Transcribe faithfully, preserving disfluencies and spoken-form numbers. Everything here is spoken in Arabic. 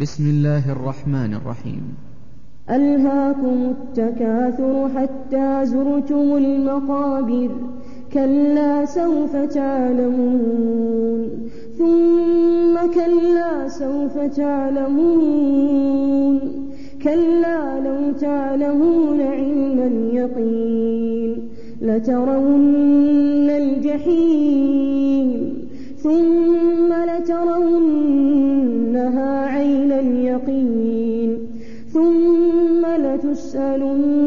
بسم الله الرحمن الرحيم. ألهاكم التكاثر حتى زرتم المقابر كلا سوف تعلمون ثم كلا سوف تعلمون كلا لو تعلمون علم اليقين لترون الجحيم ثم لترونها عين اليقين ثم لتسألن